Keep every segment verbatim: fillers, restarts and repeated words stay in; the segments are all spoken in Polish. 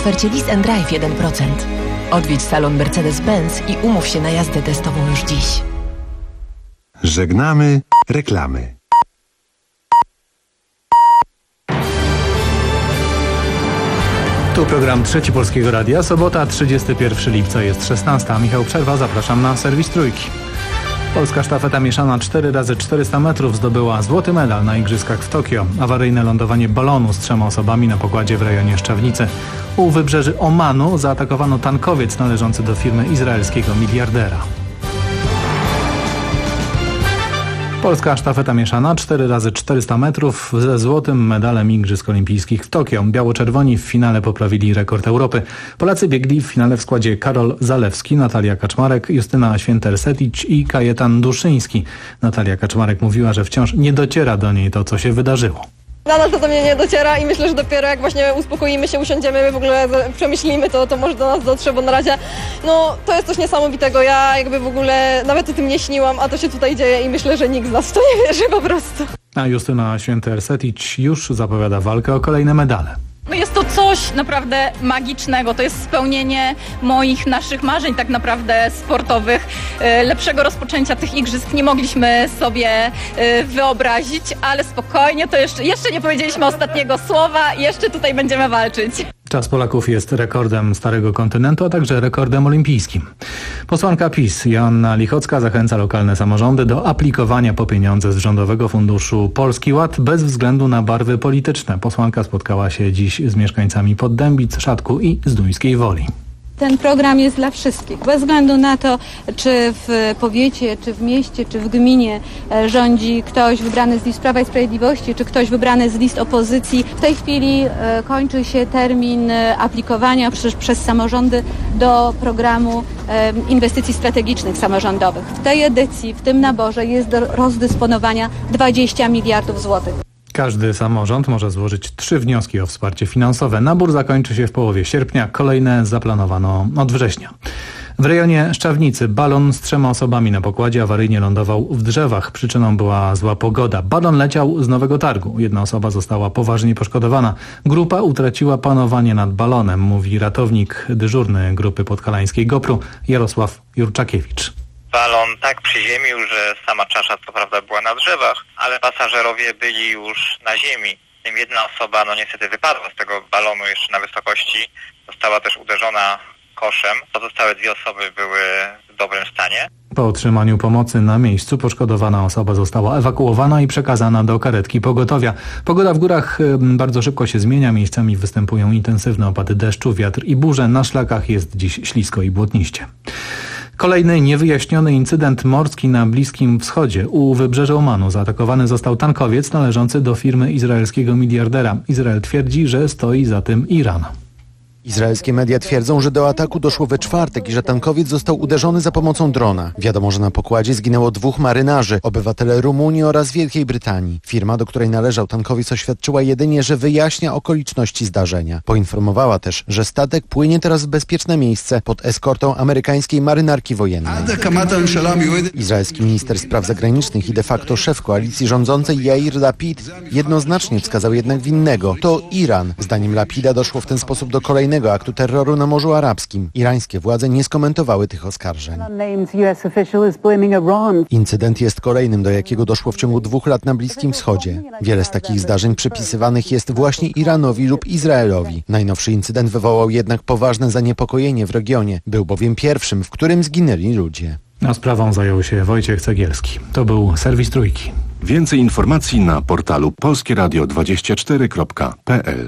ofercie Lease and Drive jeden procent. Odwiedź salon Mercedes-Benz i umów się na jazdę testową już dziś. Żegnamy reklamy. Tu program Trzeci Polskiego Radia. Sobota, trzydziestego pierwszego lipca, jest szesnasta. Michał Przerwa, zapraszam na serwis Trójki. Polska sztafeta mieszana cztery razy czterysta metrów zdobyła złoty medal na Igrzyskach w Tokio. Awaryjne lądowanie balonu z trzema osobami na pokładzie w rejonie Szczawnicy. U wybrzeży Omanu zaatakowano tankowiec należący do firmy izraelskiego miliardera. Polska sztafeta mieszana cztery razy czterysta metrów ze złotym medalem Igrzysk Olimpijskich w Tokio. Biało-czerwoni w finale poprawili rekord Europy. Polacy biegli w finale w składzie Karol Zalewski, Natalia Kaczmarek, Justyna Święter-Setic i Kajetan Duszyński. Natalia Kaczmarek mówiła, że wciąż nie dociera do niej to, co się wydarzyło. Nadal to do mnie nie dociera i myślę, że dopiero jak właśnie uspokoimy się, usiądziemy, w ogóle przemyślimy to, to może do nas dotrze, bo na razie no to jest coś niesamowitego. Ja jakby w ogóle nawet o tym nie śniłam, a to się tutaj dzieje i myślę, że nikt z nas w to nie wierzy po prostu. A Justyna Święter-Setic już zapowiada walkę o kolejne medale. No jest to coś naprawdę magicznego, to jest spełnienie moich, naszych marzeń tak naprawdę sportowych. Lepszego rozpoczęcia tych igrzysk nie mogliśmy sobie wyobrazić, ale spokojnie, to jeszcze, jeszcze nie powiedzieliśmy ostatniego słowa, jeszcze tutaj będziemy walczyć. Czas Polaków jest rekordem Starego Kontynentu, a także rekordem olimpijskim. Posłanka PiS Joanna Lichocka zachęca lokalne samorządy do aplikowania po pieniądze z Rządowego Funduszu Polski Ład bez względu na barwy polityczne. Posłanka spotkała się dziś z mieszkańcami Poddębic, Szatku i Zduńskiej Woli. Ten program jest dla wszystkich, bez względu na to, czy w powiecie, czy w mieście, czy w gminie rządzi ktoś wybrany z list Prawa i Sprawiedliwości, czy ktoś wybrany z list opozycji. W tej chwili kończy się termin aplikowania przez, przez samorządy do programu inwestycji strategicznych samorządowych. W tej edycji, w tym naborze jest do rozdysponowania dwadzieścia miliardów złotych. Każdy samorząd może złożyć trzy wnioski o wsparcie finansowe. Nabór zakończy się w połowie sierpnia, kolejne zaplanowano od września. W rejonie Szczawnicy balon z trzema osobami na pokładzie awaryjnie lądował w drzewach. Przyczyną była zła pogoda. Balon leciał z Nowego Targu. Jedna osoba została poważnie poszkodowana. Grupa utraciła panowanie nad balonem, mówi ratownik dyżurny grupy podhalańskiej GoPru Jarosław Jurczakiewicz. Balon tak przyziemił, że sama czasza co prawda była na drzewach, ale pasażerowie byli już na ziemi. Tym jedna osoba no niestety wypadła z tego balonu jeszcze na wysokości. Została też uderzona koszem. Pozostałe dwie osoby były w dobrym stanie. Po otrzymaniu pomocy na miejscu poszkodowana osoba została ewakuowana i przekazana do karetki pogotowia. Pogoda w górach bardzo szybko się zmienia. Miejscami występują intensywne opady deszczu, wiatr i burze. Na szlakach jest dziś ślisko i błotniście. Kolejny niewyjaśniony incydent morski na Bliskim Wschodzie. U wybrzeża Omanu zaatakowany został tankowiec należący do firmy izraelskiego miliardera. Izrael twierdzi, że stoi za tym Iran. Izraelskie media twierdzą, że do ataku doszło we czwartek i że tankowiec został uderzony za pomocą drona. Wiadomo, że na pokładzie zginęło dwóch marynarzy, obywatele Rumunii oraz Wielkiej Brytanii. Firma, do której należał tankowiec, oświadczyła jedynie, że wyjaśnia okoliczności zdarzenia. Poinformowała też, że statek płynie teraz w bezpieczne miejsce pod eskortą amerykańskiej marynarki wojennej. Izraelski minister spraw zagranicznych i de facto szef koalicji rządzącej Yair Lapid jednoznacznie wskazał jednak winnego. To Iran. Zdaniem Lapida doszło w ten sposób do kolejnego aktu terroru na Morzu Arabskim. Irańskie władze nie skomentowały tych oskarżeń. Incydent jest kolejnym, do jakiego doszło w ciągu dwóch lat na Bliskim Wschodzie. Wiele z takich zdarzeń przypisywanych jest właśnie Iranowi lub Izraelowi. Najnowszy incydent wywołał jednak poważne zaniepokojenie w regionie. Był bowiem pierwszym, w którym zginęli ludzie. A sprawą zajął się Wojciech Cegielski. To był serwis Trójki. Więcej informacji na portalu polskie radio dwadzieścia cztery kropka p l.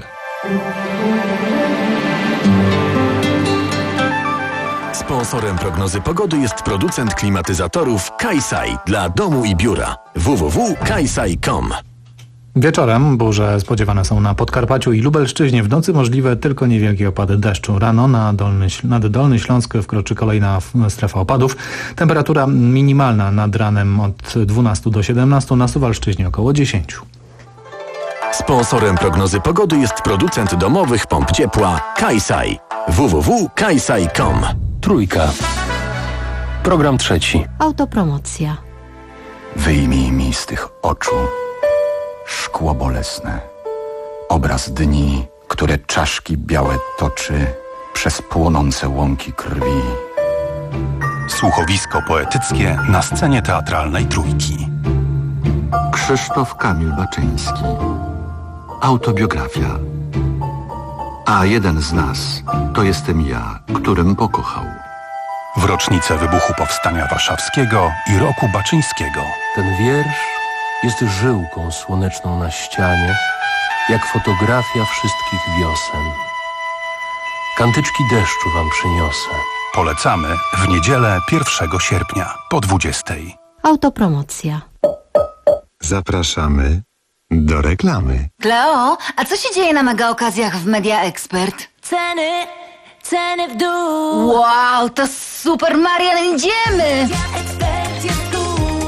Sponsorem prognozy pogody jest producent klimatyzatorów Kaisai dla domu i biura. w w w kropka kaisai kropka com. Wieczorem burze spodziewane są na Podkarpaciu i Lubelszczyźnie. W nocy możliwe tylko niewielkie opady deszczu. Rano na Dolny, nad Dolny Śląsk wkroczy kolejna strefa opadów. Temperatura minimalna nad ranem od dwunastu do siedemnastu, na Suwalszczyźnie około dziesięciu. Sponsorem prognozy pogody jest producent domowych pomp ciepła Kaisai. w w w kropka kaisai kropka com. Trójka. Program trzeci. Autopromocja. Wyjmij mi z tych oczu szkło bolesne. Obraz dni które czaszki białe toczy przez płonące łąki krwi. Słuchowisko poetyckie na scenie teatralnej Trójki. Krzysztof Kamil Baczyński. Autobiografia. A jeden z nas to jestem ja, którym pokochał. W rocznicę wybuchu Powstania Warszawskiego i roku Baczyńskiego. Ten wiersz jest żyłką słoneczną na ścianie, jak fotografia wszystkich wiosen. Kantyczki deszczu wam przyniosę. Polecamy w niedzielę pierwszego sierpnia po dwudziestej. Autopromocja. Zapraszamy do reklamy. Kleo, a co się dzieje na mega okazjach w Media Expert? Ceny, ceny w dół. Wow, to super, Marian, idziemy! Media Expert jest tu.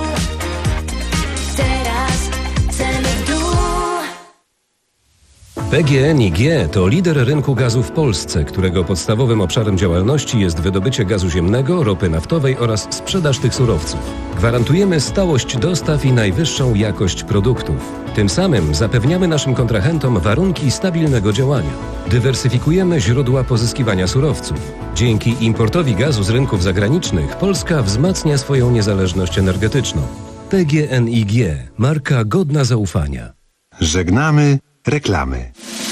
Teraz ceny w dół. P G N I G to lider rynku gazu w Polsce, którego podstawowym obszarem działalności jest wydobycie gazu ziemnego, ropy naftowej oraz sprzedaż tych surowców. Gwarantujemy stałość dostaw i najwyższą jakość produktów. Tym samym zapewniamy naszym kontrahentom warunki stabilnego działania. Dywersyfikujemy źródła pozyskiwania surowców. Dzięki importowi gazu z rynków zagranicznych Polska wzmacnia swoją niezależność energetyczną. P G N I G. Marka godna zaufania. Żegnamy reklamy.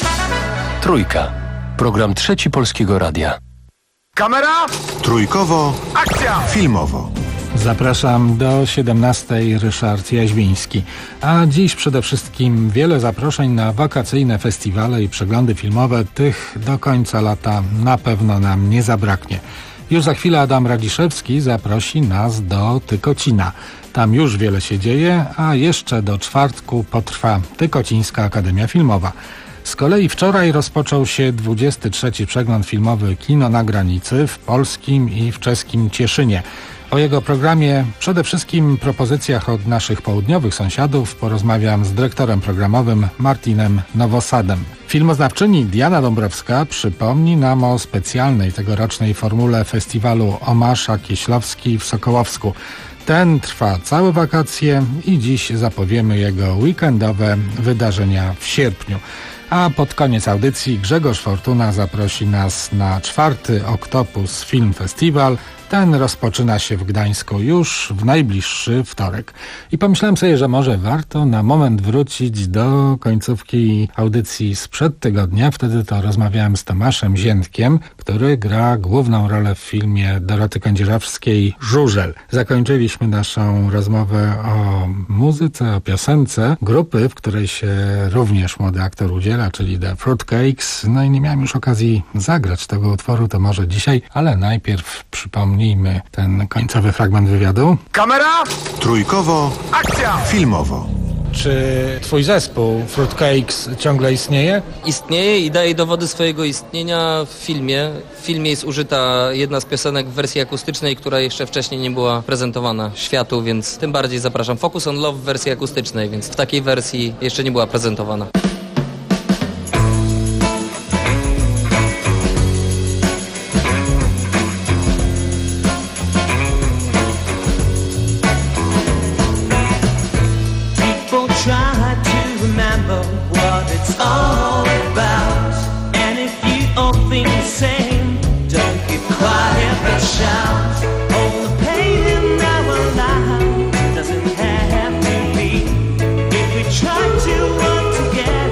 Trójka. Program trzeci Polskiego Radia. Kamera! Trójkowo. Akcja! Filmowo. Zapraszam do siedemnastej, Ryszard Jaźwiński. A dziś przede wszystkim wiele zaproszeń na wakacyjne festiwale i przeglądy filmowe. Tych do końca lata na pewno nam nie zabraknie. Już za chwilę Adam Radziszewski zaprosi nas do Tykocina. Tam już wiele się dzieje, a jeszcze do czwartku potrwa Tykocińska Akademia Filmowa. Z kolei wczoraj rozpoczął się dwudziesty trzeci przegląd filmowy Kino na granicy w polskim i w czeskim Cieszynie. O jego programie, przede wszystkim propozycjach od naszych południowych sąsiadów, porozmawiam z dyrektorem programowym Martinem Nowosadem. Filmoznawczyni Diana Dąbrowska przypomni nam o specjalnej tegorocznej formule festiwalu Omasza Kieślowski w Sokołowsku. Ten trwa całe wakacje i dziś zapowiemy jego weekendowe wydarzenia w sierpniu. A pod koniec audycji Grzegorz Fortuna zaprosi nas na czwarty Oktopus Film Festival. Ten rozpoczyna się w Gdańsku już w najbliższy wtorek. I pomyślałem sobie, że może warto na moment wrócić do końcówki audycji sprzed tygodnia. Wtedy to rozmawiałem z Tomaszem Ziętkiem, który gra główną rolę w filmie Doroty Kędzierzawskiej Żużel. Zakończyliśmy naszą rozmowę o muzyce, o piosence grupy, w której się również młody aktor udziela, czyli The Fruitcakes. No i nie miałem już okazji zagrać tego utworu, to może dzisiaj, ale najpierw przypomnijmy ten końcowy fragment wywiadu. Kamera! Trójkowo. Akcja! Filmowo. Czy twój zespół Fruitcakes ciągle istnieje? Istnieje i daje dowody swojego istnienia w filmie. W filmie jest użyta jedna z piosenek w wersji akustycznej, która jeszcze wcześniej nie była prezentowana światu, więc tym bardziej zapraszam. Focus on Love w wersji akustycznej, więc w takiej wersji jeszcze nie była prezentowana. Try to work together.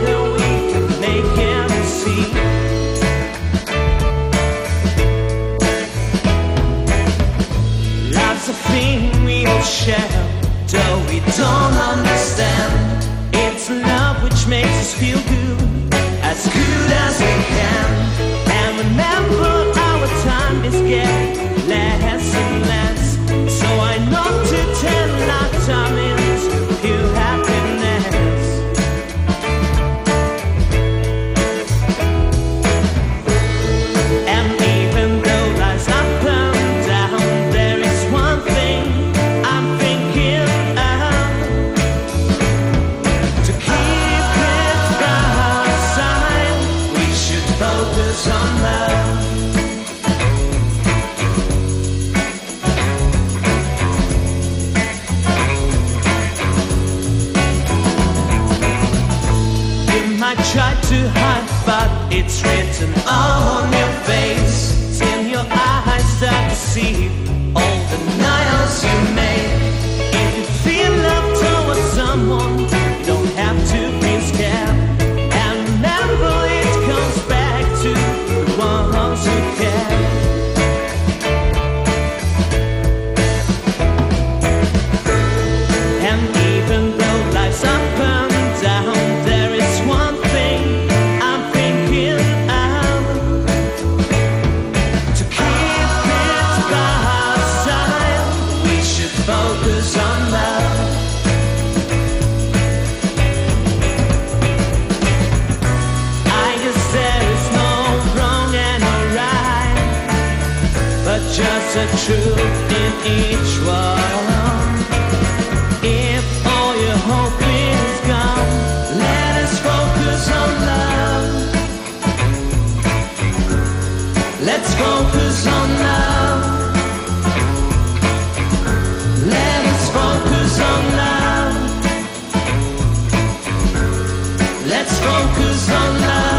There's a truth in each one. If all your hope is gone, let us focus on love. Let's focus on love. Let us focus on love. Let's focus on love.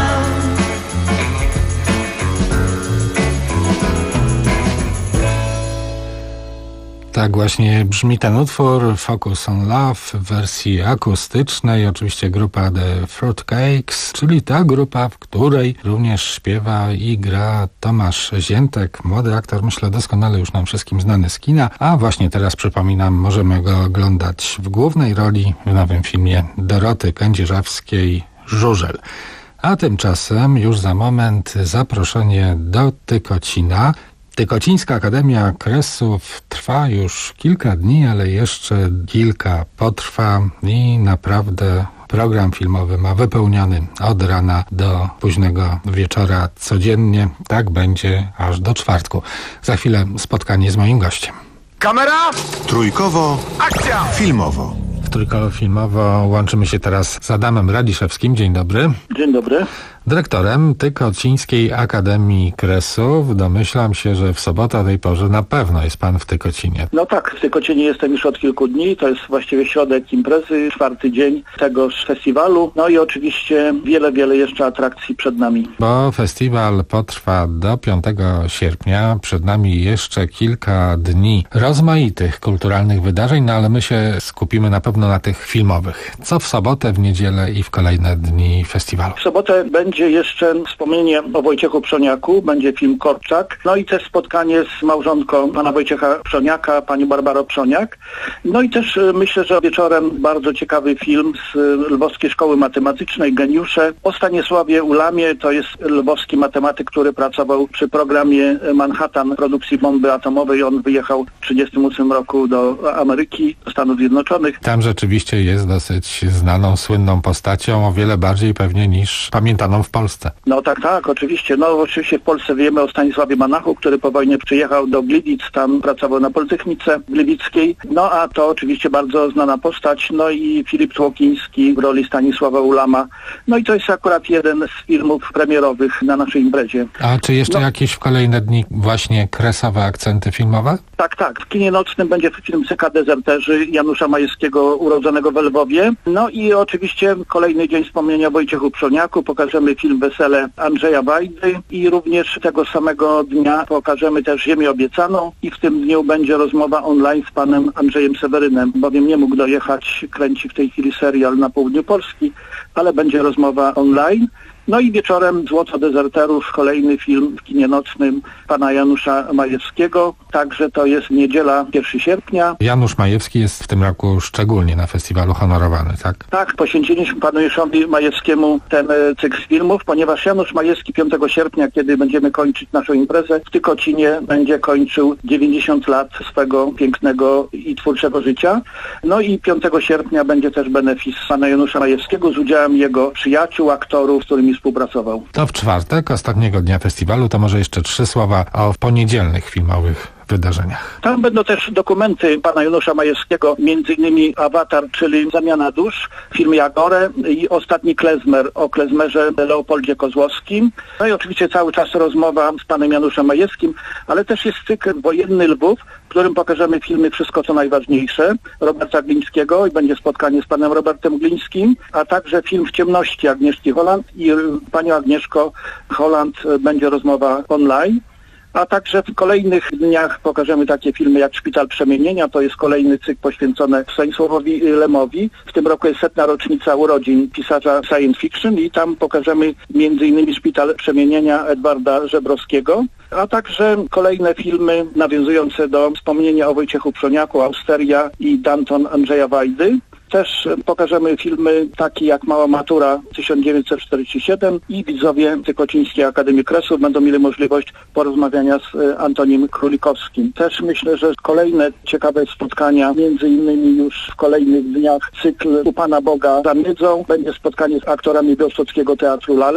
Tak właśnie brzmi ten utwór Focus on Love w wersji akustycznej. Oczywiście grupa The Fruitcakes, czyli ta grupa, w której również śpiewa i gra Tomasz Ziętek, młody aktor, myślę doskonale już nam wszystkim znany z kina, a właśnie teraz przypominam, możemy go oglądać w głównej roli w nowym filmie Doroty Kędzierzawskiej Żużel. A tymczasem już za moment zaproszenie do Tykocina. Tykocińska Akademia Kresów trwa już kilka dni, ale jeszcze kilka potrwa i naprawdę program filmowy ma wypełniony od rana do późnego wieczora codziennie. Tak będzie aż do czwartku. Za chwilę spotkanie z moim gościem. Kamera! Trójkowo. Akcja! Filmowo. W Trójkowo Filmowo łączymy się teraz z Adamem Radziszewskim. Dzień dobry. Dzień dobry. Dyrektorem Tykocińskiej Akademii Kresów. Domyślam się, że w sobotę o tej porze na pewno jest pan w Tykocinie. No tak, w Tykocinie jestem już od kilku dni. To jest właściwie środek imprezy, czwarty dzień tegoż festiwalu. No i oczywiście wiele, wiele jeszcze atrakcji przed nami. Bo festiwal potrwa do piątego sierpnia. Przed nami jeszcze kilka dni rozmaitych kulturalnych wydarzeń, no ale my się skupimy na pewno na tych filmowych. Co w sobotę, w niedzielę i w kolejne dni festiwalu? W sobotę będzie Będzie jeszcze wspomnienie o Wojciechu Przoniaku, będzie film Korczak, no i też spotkanie z małżonką pana Wojciecha Przoniaka, pani Barbaro Przoniak. No i też myślę, że wieczorem bardzo ciekawy film z Lwowskiej Szkoły Matematycznej, Geniusze, o Stanisławie Ulamie. To jest lwowski matematyk, który pracował przy programie Manhattan produkcji bomby atomowej. On wyjechał w trzydziestym ósmym roku do Ameryki, do Stanów Zjednoczonych. Tam rzeczywiście jest dosyć znaną, słynną postacią, o wiele bardziej pewnie niż pamiętaną w Polsce. No tak, tak, oczywiście. No oczywiście w Polsce wiemy o Stanisławie Manachu, który po wojnie przyjechał do Gliwic, tam pracował na Politechnice Gliwickiej. No a to oczywiście bardzo znana postać. No i Filip Tłokiński w roli Stanisława Ulama. No i to jest akurat jeden z filmów premierowych na naszej imprezie. A czy jeszcze no. jakieś w kolejne dni właśnie kresowe akcenty filmowe? Tak, tak. W kinie nocnym będzie film Syka Dezerterzy Janusza Majewskiego, urodzonego w Lwowie. No i oczywiście kolejny dzień wspomnienia o Wojciechu Przoniaku. Pokażemy film Wesele Andrzeja Wajdy i również tego samego dnia pokażemy też Ziemię Obiecaną i w tym dniu będzie rozmowa online z panem Andrzejem Sewerynem, bowiem nie mógł dojechać, kręci w tej chwili serial na południu Polski, ale będzie rozmowa online. No i wieczorem Złoto Dezerterów, kolejny film w kinie nocnym pana Janusza Majewskiego. Także to jest niedziela pierwszego sierpnia. Janusz Majewski jest w tym roku szczególnie na festiwalu honorowany, tak? Tak, poświęciliśmy panu Januszowi Majewskiemu ten cykl filmów, ponieważ Janusz Majewski piątego sierpnia, kiedy będziemy kończyć naszą imprezę, w Tykocinie będzie kończył dziewięćdziesiąt lat swego pięknego i twórczego życia. No i piątego sierpnia będzie też benefis pana Janusza Majewskiego z udziałem jego przyjaciół, aktorów, z którymi współpracował. To w czwartek, ostatniego dnia festiwalu, to może jeszcze trzy słowa o poniedzielnych filmowych wydarzeniach. Tam będą też dokumenty pana Janusza Majewskiego, między innymi Awatar, czyli Zamiana dusz, film Jagore i Ostatni klezmer o klezmerze Leopoldzie Kozłowskim. No i oczywiście cały czas rozmowa z panem Januszem Majewskim, ale też jest cykl Wojenny Lwów, w którym pokażemy filmy Wszystko co najważniejsze Roberta Glińskiego i będzie spotkanie z panem Robertem Glińskim, a także film W ciemności Agnieszki Holland i panią Agnieszko Holland będzie rozmowa online. A także w kolejnych dniach pokażemy takie filmy jak Szpital Przemienienia, to jest kolejny cykl poświęcony Stanisławowi Lemowi. W tym roku jest setna rocznica urodzin pisarza science fiction i tam pokażemy między innymi Szpital Przemienienia Edwarda Żebrowskiego, a także kolejne filmy nawiązujące do wspomnienia o Wojciechu Przoniaku, Austeria i Danton Andrzeja Wajdy. Też pokażemy filmy takie jak Mała Matura tysiąc dziewięćset czterdziesty siódmy i widzowie Tykocińskiej Akademii Kresów będą mieli możliwość porozmawiania z Antonim Królikowskim. Też myślę, że kolejne ciekawe spotkania, między innymi już w kolejnych dniach cykl U Pana Boga za miedzą, będzie spotkanie z aktorami Białostockiego Teatru Lalek,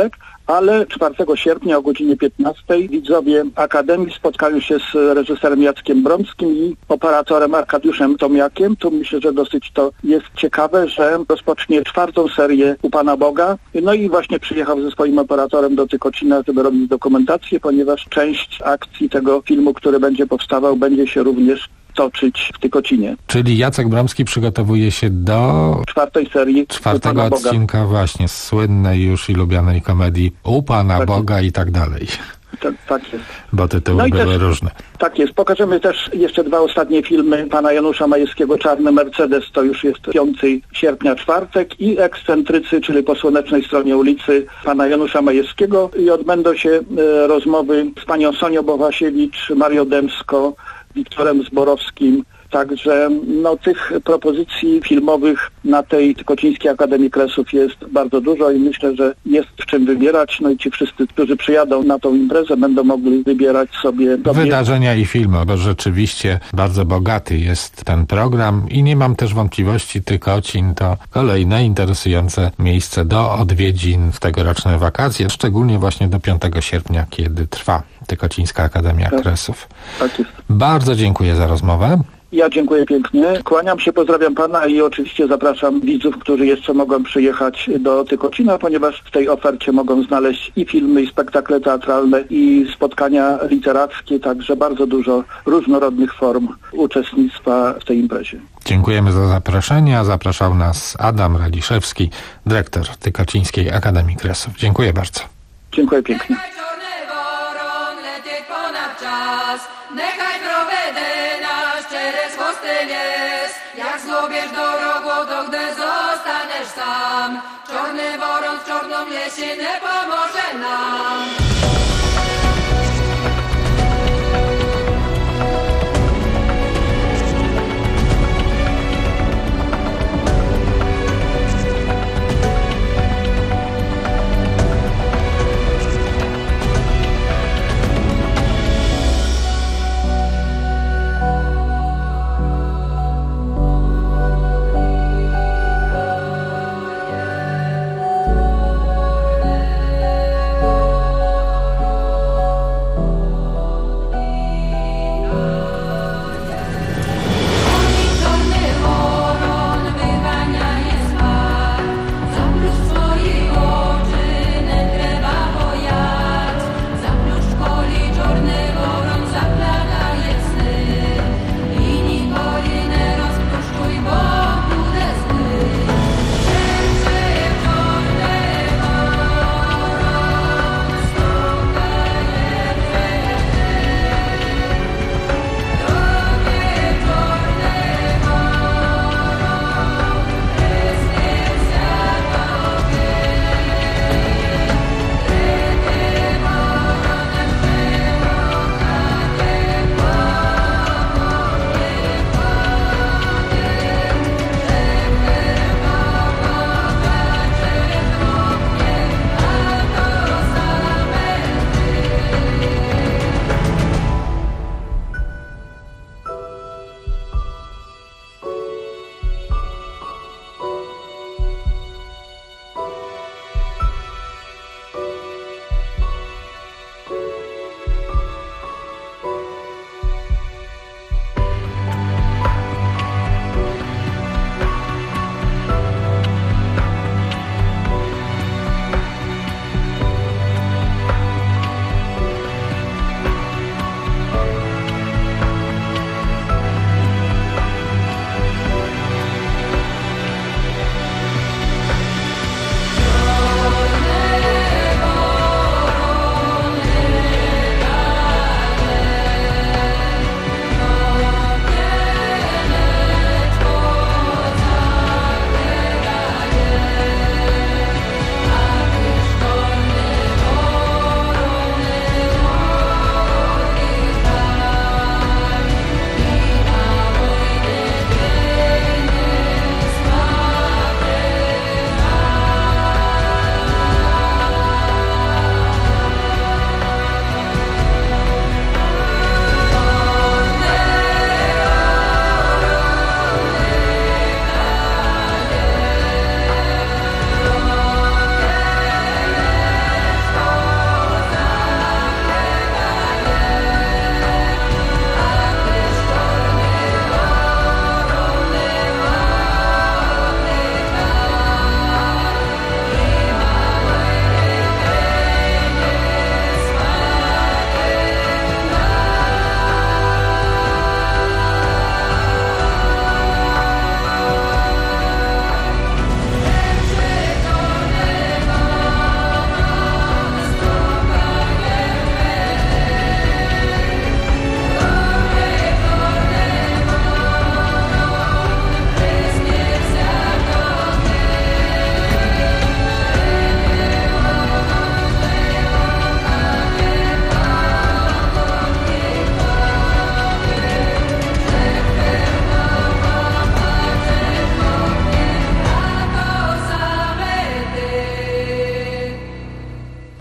ale czwartego sierpnia o godzinie piętnastej widzowie Akademii spotkają się z reżyserem Jackiem Bromskim i operatorem Arkadiuszem Tomiakiem. Tu myślę, że dosyć to jest ciekawe, że rozpocznie czwartą serię U Pana Boga. No i właśnie przyjechał ze swoim operatorem do Tykocina, żeby robić dokumentację, ponieważ część akcji tego filmu, który będzie powstawał, będzie się również toczyć w Tykocinie. Czyli Jacek Bromski przygotowuje się do czwartej serii czwartego odcinka właśnie z słynnej już i lubianej komedii U Pana tak Boga i tak dalej. Tak, tak jest. Bo tytuły no były też różne. Tak jest. Pokażemy też jeszcze dwa ostatnie filmy pana Janusza Majewskiego. Czarny Mercedes to już jest piątego sierpnia, czwartek, i Ekscentrycy, czyli Po słonecznej stronie ulicy pana Janusza Majewskiego, i odbędą się e, rozmowy z panią Sonią Bowasiewicz, Marią Dębsko, Wiktorem Zborowskim. Także no, tych propozycji filmowych na tej Tykocińskiej Akademii Kresów jest bardzo dużo i myślę, że jest w czym wybierać. No i ci wszyscy, którzy przyjadą na tą imprezę, będą mogli wybierać sobie wydarzenia i filmy, bo rzeczywiście bardzo bogaty jest ten program i nie mam też wątpliwości, Tykocin to kolejne interesujące miejsce do odwiedzin w tegoroczne wakacje, szczególnie właśnie do piątego sierpnia, kiedy trwa Tykocińska Akademia tak, Kresów. Tak jest. Bardzo dziękuję za rozmowę. Ja dziękuję pięknie. Kłaniam się, pozdrawiam pana i oczywiście zapraszam widzów, którzy jeszcze mogą przyjechać do Tykocina, ponieważ w tej ofercie mogą znaleźć i filmy, i spektakle teatralne, i spotkania literackie, także bardzo dużo różnorodnych form uczestnictwa w tej imprezie. Dziękujemy za zaproszenie, a zapraszał nas Adam Raliszewski, dyrektor Tykocińskiej Akademii Kresów. Dziękuję bardzo. Dziękuję pięknie. Nechaj prowede nasz через chłosty les. Jak zgubisz do rogu, to gdy zostaniesz sam. Czarny woron w czarnym lesie nie pomoże nam.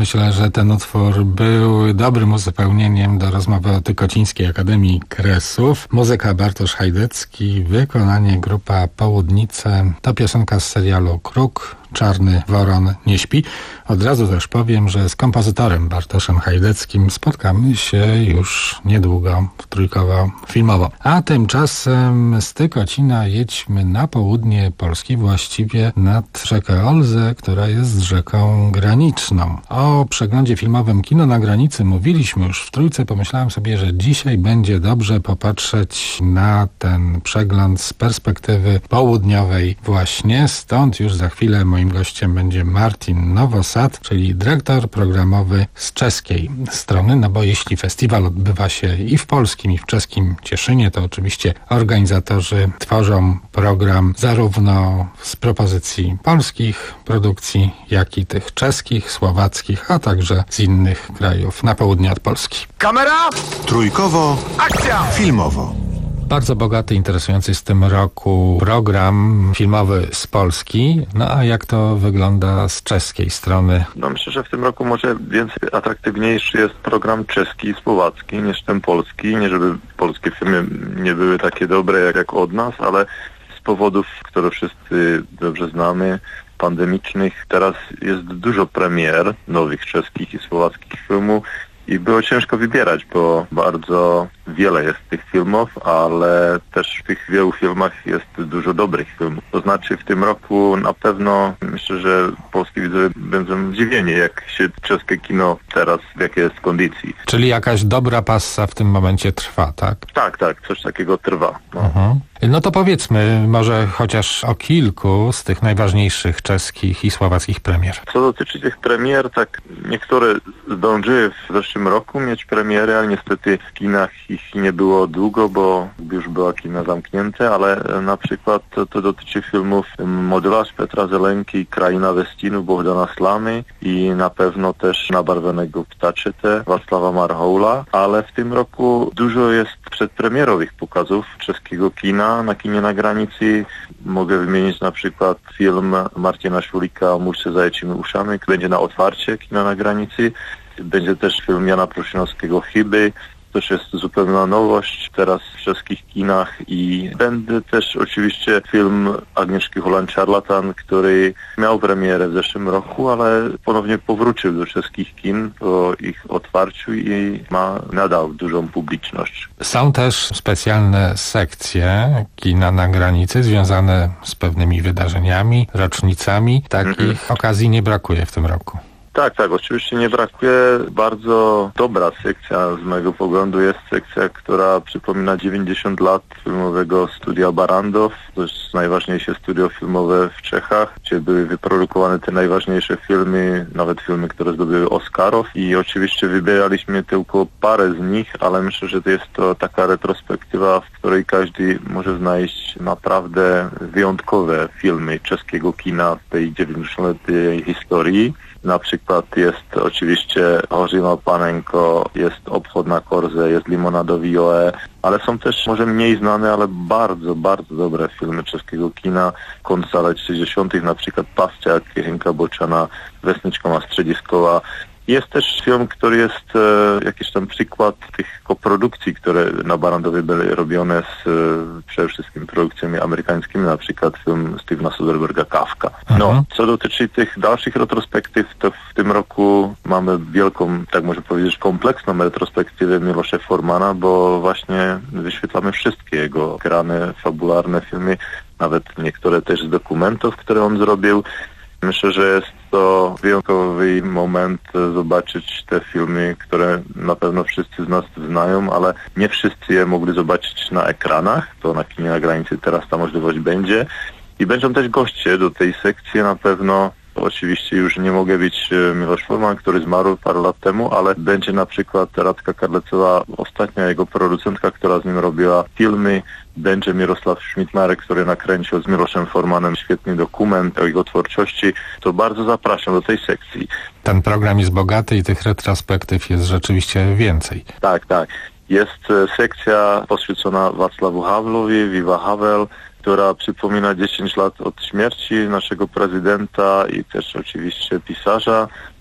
myślę, że ten utwór był dobrym uzupełnieniem do rozmowy o Tykocińskiej Akademii Kresów. Muzyka Bartosz Hajdecki, wykonanie grupa Południce. To piosenka z serialu Kruk. Czarny Woron nie śpi. Od razu też powiem, że z kompozytorem Bartoszem Hajdeckim spotkamy się już niedługo w Trójkowo filmowo. A tymczasem z Tykocina jedźmy na południe Polski, właściwie nad rzekę Olzę, która jest rzeką graniczną. O przeglądzie filmowym Kino na granicy mówiliśmy już w Trójce. Pomyślałem sobie, że dzisiaj będzie dobrze popatrzeć na ten przegląd z perspektywy południowej właśnie. Stąd już za chwilę moim gościem będzie Martin Nowosad, czyli dyrektor programowy z czeskiej strony, no bo jeśli festiwal odbywa się i w polskim, i w czeskim Cieszynie, to oczywiście organizatorzy tworzą program zarówno z propozycji polskich produkcji, jak i tych czeskich, słowackich, a także z innych krajów na południe od Polski. Kamera! Trójkowo. Akcja! Filmowo. Bardzo bogaty, interesujący w tym roku program filmowy z Polski. No a jak to wygląda z czeskiej strony? No myślę, że w tym roku może więcej atrakcyjniejszy jest program czeski i słowacki niż ten polski. Nie żeby polskie filmy nie były takie dobre jak, jak od nas, ale z powodów, które wszyscy dobrze znamy, pandemicznych, teraz jest dużo premier nowych czeskich i słowackich filmów. I było ciężko wybierać, bo bardzo wiele jest tych filmów, ale też w tych wielu filmach jest dużo dobrych filmów. To znaczy w tym roku na pewno myślę, że polskie widzowie będą zdziwieni, jak się czeskie kino teraz, w jakiej jest kondycji. Czyli jakaś dobra passa w tym momencie trwa, tak? Tak, tak, coś takiego trwa. No. Mhm. No to powiedzmy może chociaż o kilku z tych najważniejszych czeskich i słowackich premier. Co dotyczy tych premier, tak niektóre zdążyły w zeszłym roku mieć premiery, ale niestety w kinach ich nie było długo, bo już była kina zamknięte, ale na przykład to, to dotyczy filmów Modelarz Petra Zelenki, Kraina Westinu Bohdana Slamy i na pewno też Nabarwenego Ptaczytę Wacława Marhoula, ale w tym roku dużo jest przedpremierowych pokazów czeskiego kina na kinie na granicy. Mogę wymienić na przykład film Marcina Szulika Muszce zajęczymi uszami, który będzie na otwarcie kina na granicy. Będzie też film Jana Prusinowskiego Chyby. To jest zupełna nowość teraz w czeskich kinach i będzie też oczywiście film Agnieszki Holland-Charlatan, który miał premierę w zeszłym roku, ale ponownie powrócił do czeskich kin po ich otwarciu i ma nadal dużą publiczność. Są też specjalne sekcje kina na granicy związane z pewnymi wydarzeniami, rocznicami. Takich mhm. okazji nie brakuje w tym roku. Tak, tak, oczywiście nie brakuje. Bardzo dobra sekcja z mojego poglądu jest sekcja, która przypomina dziewięćdziesiąt lat filmowego studia Barandow. To jest najważniejsze studio filmowe w Czechach, gdzie były wyprodukowane te najważniejsze filmy, nawet filmy, które zdobyły Oscarów i oczywiście wybieraliśmy tylko parę z nich, ale myślę, że to jest to taka retrospektywa, w której każdy może znaleźć naprawdę wyjątkowe filmy czeskiego kina w tej dziewięćdziesięcioletniej historii. Na przykład jest oczywiście Hořima Panenko, jest Obchod na Korze, jest Limonadowi Joe, ale są też może mniej znane, ale bardzo, bardzo dobre filmy czeskiego kina. Końca lat sześćdziesiątych, na przykład Pawciak, Henka Boczana, Vesnička Mastřediskova. Jest też film, który jest e, jakiś tam przykład tych koprodukcji, które na Barandowie były robione z e, przede wszystkim produkcjami amerykańskimi, na przykład film Stevena Soderberga Kafka. No, mhm. Co dotyczy tych dalszych retrospektyw, to w tym roku mamy wielką, tak można powiedzieć, kompleksną retrospektywę Miłosza Formana, bo właśnie wyświetlamy wszystkie jego grane, fabularne filmy, nawet niektóre też z dokumentów, które on zrobił. Myślę, że jest to wyjątkowy moment zobaczyć te filmy, które na pewno wszyscy z nas znają, ale nie wszyscy je mogli zobaczyć na ekranach. To na kinie na granicy teraz ta możliwość będzie. I będą też goście do tej sekcji na pewno. Oczywiście już nie mogę być Miłosz Forman, który zmarł parę lat temu, ale będzie na przykład Radka Karlecowa, ostatnia jego producentka, która z nim robiła filmy. Będzie Mirosław Szmitmarek, który nakręcił z Miłoszem Formanem świetny dokument o jego twórczości. To bardzo zapraszam do tej sekcji. Ten program jest bogaty i tych retrospektyw jest rzeczywiście więcej. Tak, tak. Jest sekcja poświęcona Wacławu Havlowi, Viva Havel, która przypomina dziesięć lat od śmierci naszego prezydenta i też oczywiście pisarza.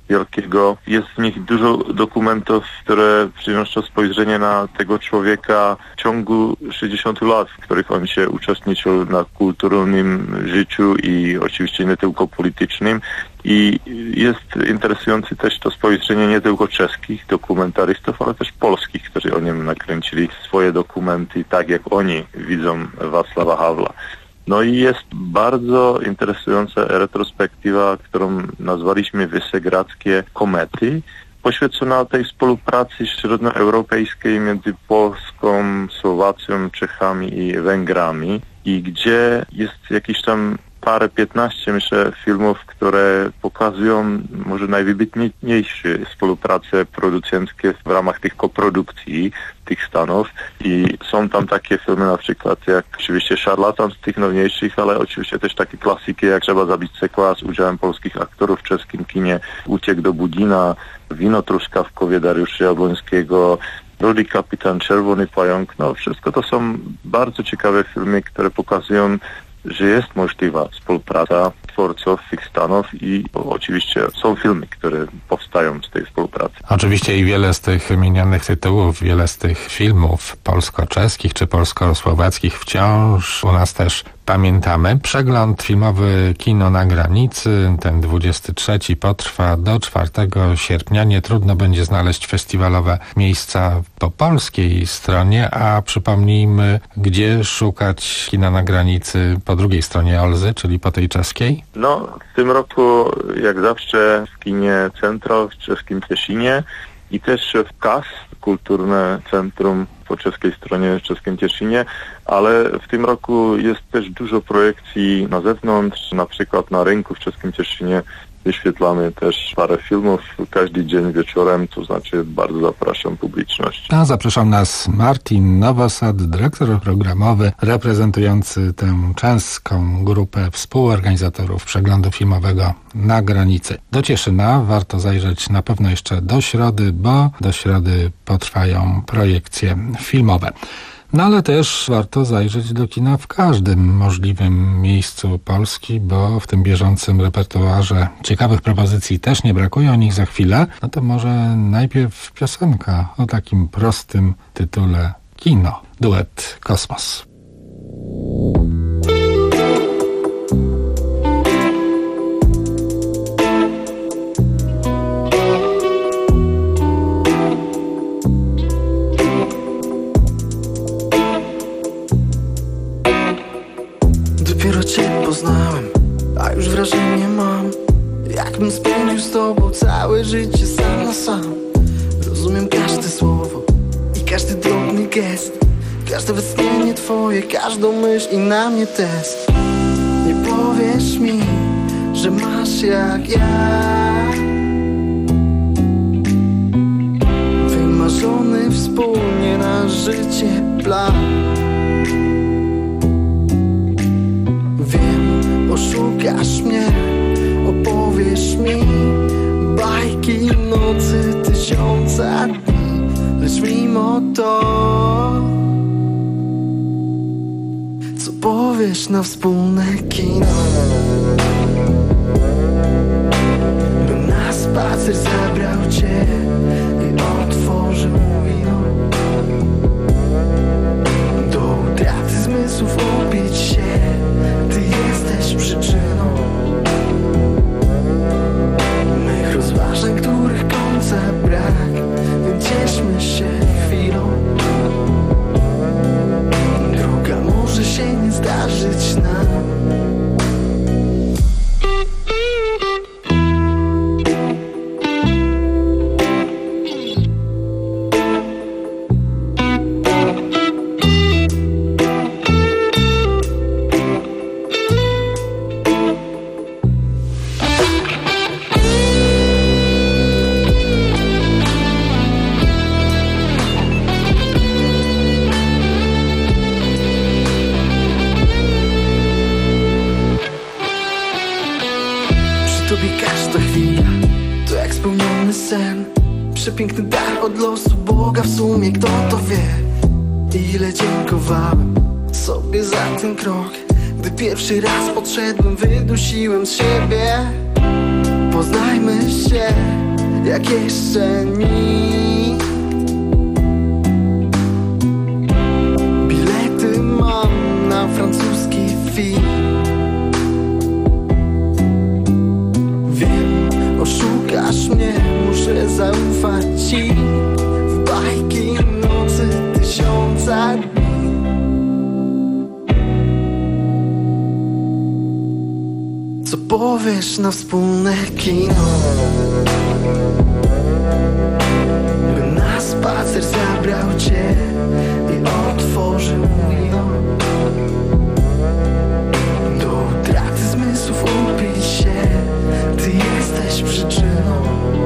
wielkiego. Jest w nich dużo dokumentów, które przynoszą spojrzenie na tego człowieka w ciągu sześćdziesięciu lat, w których on się uczestniczył na kulturalnym życiu i oczywiście nie tylko politycznym. I jest interesujące też to spojrzenie nie tylko czeskich dokumentarystów, ale też polskich, którzy o nim nakręcili swoje dokumenty, tak jak oni widzą Wacława Hawla. No i jest bardzo interesująca retrospektywa, którą nazwaliśmy Wyszehradzkie komety, poświęcona tej współpracy środnoeuropejskiej między Polską, Słowacją, Czechami i Węgrami, i gdzie jest jakiś tam parę, piętnaście myślę filmów, które pokazują może najwybitniejsze współprace producenckie w ramach tych koprodukcji tych Stanów i są tam takie filmy na przykład jak oczywiście Szarlatan z tych nowniejszych, ale oczywiście też takie klasyki jak Trzeba zabić Cekła z udziałem polskich aktorów w czeskim kinie, Uciek do Budina, Wino truskawkowie Dariusza Jabłońskiego, Rudy Kapitan, Czerwony Pająk. No wszystko to są bardzo ciekawe filmy, które pokazują, że jest możliwa współpraca twórców tych Stanów i oczywiście są filmy, które powstają z tej współpracy. Oczywiście i wiele z tych wymienionych tytułów, wiele z tych filmów polsko-czeskich czy polsko-słowackich wciąż u nas też pamiętamy. Przegląd filmowy Kino na granicy, ten dwudziesty trzeci, potrwa do czwartego sierpnia. Nie trudno będzie znaleźć festiwalowe miejsca po polskiej stronie, a przypomnijmy, gdzie szukać kina na granicy po drugiej stronie Olzy, czyli po tej czeskiej? No, w tym roku jak zawsze w kinie Centro w czeskim Cieszynie i też w K A S, Kulturne Centrum po czeskiej stronie w czeskim Cieszynie, ale w tym roku jest też dużo projekcji na zewnątrz, na przykład na rynku w czeskim Cieszynie wyświetlamy też parę filmów każdy dzień wieczorem, to znaczy bardzo zapraszam publiczność. A zapraszał nas Martin Nowosad, dyrektor programowy reprezentujący tę czeską grupę współorganizatorów przeglądu filmowego na granicy. Do Cieszyna warto zajrzeć na pewno jeszcze do środy, bo do środy potrwają projekcje filmowe. No ale też warto zajrzeć do kina w każdym możliwym miejscu Polski, bo w tym bieżącym repertuarze ciekawych propozycji też nie brakuje, o nich za chwilę. No to może najpierw piosenka o takim prostym tytule Kino, duet Kosmos. Dopiero cię poznałem, a już wrażenie mam, jakbym spędził z tobą całe życie sam na sam. Rozumiem każde słowo i każdy drobny gest, każde westchnienie twoje, każdą myśl i na mnie test. Nie powiesz mi, że masz jak ja wymarzony wspólnie na życie plan. Oszukasz mnie, opowiesz mi bajki nocy tysiąca dni, lecz mimo to, co powiesz na wspólne kino? Bym na spacer zabrał cię i otworzył wino. Do utraty zmysłów upić się, ty jesteś przyczyną mych rozważań, których końca brak, więc cieszmy się chwilą. Druga może się nie zdarzyć nam. Przepiękny dar od losu Boga, w sumie kto to wie. Ile dziękowałem sobie za ten krok, gdy pierwszy raz podszedłem, wydusiłem z siebie. Poznajmy się jak jeszcze nikt. Bilety mam na francuski film. Wiem, oszukasz mnie, muszę zaufać ci. W bajki nocy tysiąca dni. Co powiesz na wspólne kino? Bym na spacer zabrał cię i otworzył wino. Do utraty zmysłów upić się, ty jesteś przyczyną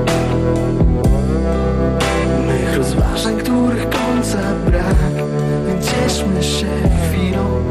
mych rozważań, których końca brak. Cieszmy się chwilą.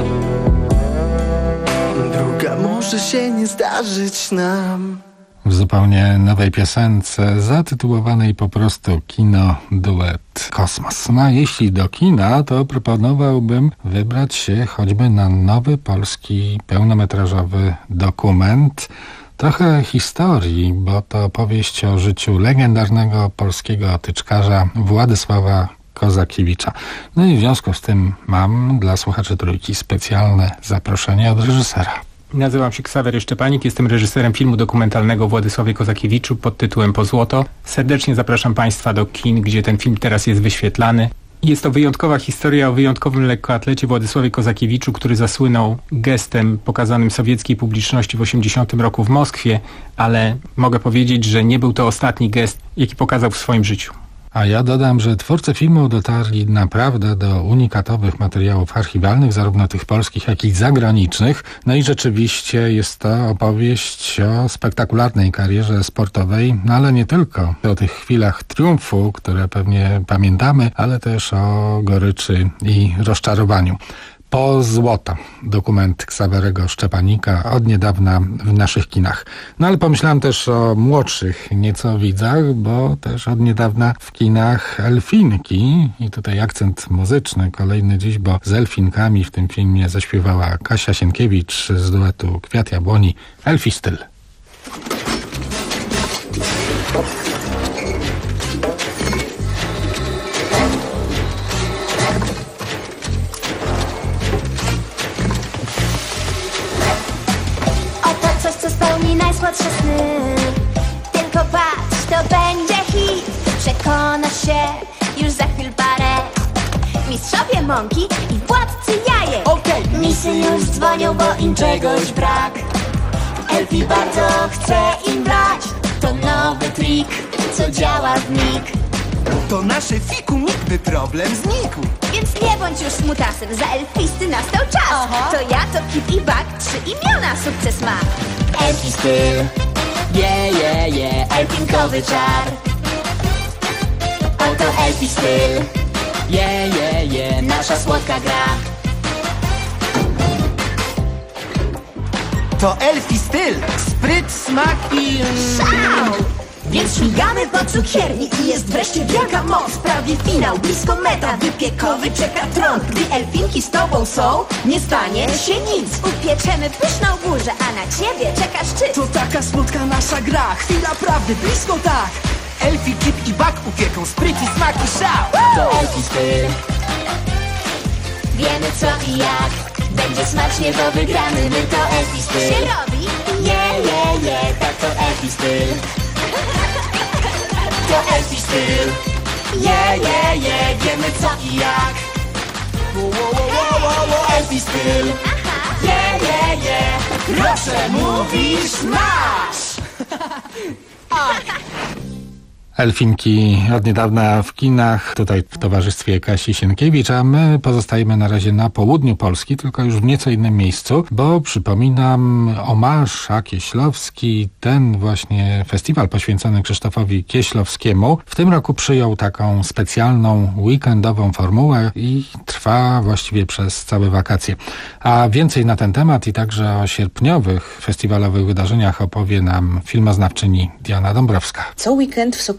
Druga może się nie zdarzyć nam. W zupełnie nowej piosence zatytułowanej po prostu Kino Duet Kosmos. No a jeśli do kina, to proponowałbym wybrać się choćby na nowy polski pełnometrażowy dokument. Trochę historii, bo to opowieść o życiu legendarnego polskiego tyczkarza Władysława Kozakiewicza. No i w związku z tym mam dla słuchaczy Trójki specjalne zaproszenie od reżysera. Nazywam się Ksawery Szczepanik, jestem reżyserem filmu dokumentalnego o Władysławie Kozakiewiczu pod tytułem Po złoto. Serdecznie zapraszam Państwa do kin, gdzie ten film teraz jest wyświetlany. Jest to wyjątkowa historia o wyjątkowym lekkoatlecie Władysławie Kozakiewiczu, który zasłynął gestem pokazanym sowieckiej publiczności w osiemdziesiątym roku w Moskwie, ale mogę powiedzieć, że nie był to ostatni gest, jaki pokazał w swoim życiu. A ja dodam, że twórcy filmu dotarli naprawdę do unikatowych materiałów archiwalnych, zarówno tych polskich, jak i zagranicznych. No i rzeczywiście jest to opowieść o spektakularnej karierze sportowej, no ale nie tylko. O tych chwilach triumfu, które pewnie pamiętamy, ale też o goryczy i rozczarowaniu. Po złoto. Dokument Ksawerego Szczepanika od niedawna w naszych kinach. No ale pomyślałem też o młodszych nieco widzach, bo też od niedawna w kinach Elfinki. I tutaj akcent muzyczny kolejny dziś, bo z Elfinkami w tym filmie zaśpiewała Kasia Sienkiewicz z duetu Kwiat Jabłoni. Elfi styl. Najsłodsze sny. Tylko patrz, to będzie hit. Przekonasz się już za chwil parę. Mistrzowie mąki i władcy jajek. Okej, okay. Misy już dzwonią, bo im czegoś brak. Elfi bardzo chce im brać. To nowy trik, co działa w mig. To nasze fiku by problem znikł. Więc nie bądź już smutasem, za elfisty nastał czas. Aha. To ja, to Kip i Bak, trzy imiona sukces ma. Elfi styl, yeah, yeah, yeah, elfinkowy czar. Oto elfi styl, yeah, yeah, yeah, nasza słodka gra. To elfi styl, spryt, smak i... szał! Więc śmigamy po cukierni i jest wreszcie wielka moc. Prawie finał, blisko meta, wypiekowy czeka tron. Gdy elfinki z tobą są, nie stanie się nic. Upieczemy pyszną burzę, a na ciebie czeka szczyt. To taka słodka nasza gra, chwila prawdy, blisko tak. Elfi, Kip i Bak upieką spryt i smak i szał. To elfi styl, wiemy co i jak. Będzie smacznie, bo wygramy, my to elfi styl. Się robi, yeah, yeah, yeah, tak to elfi styl. To elfi styl, yeah, yeah, yeah, wiemy co i jak. Wo, wo, wo, wo, wo, wo. Elfi styl, yeah, yeah, yeah, proszę mówisz masz. Elfinki od niedawna w kinach, tutaj w towarzystwie Kasi Sienkiewicz, a my pozostajemy na razie na południu Polski, tylko już w nieco innym miejscu, bo przypominam, Omarz A. Kieślowski, ten właśnie festiwal poświęcony Krzysztofowi Kieślowskiemu, w tym roku przyjął taką specjalną weekendową formułę i trwa właściwie przez całe wakacje. A więcej na ten temat i także o sierpniowych festiwalowych wydarzeniach opowie nam filmoznawczyni Diana Dąbrowska. Co weekend w Sokołowie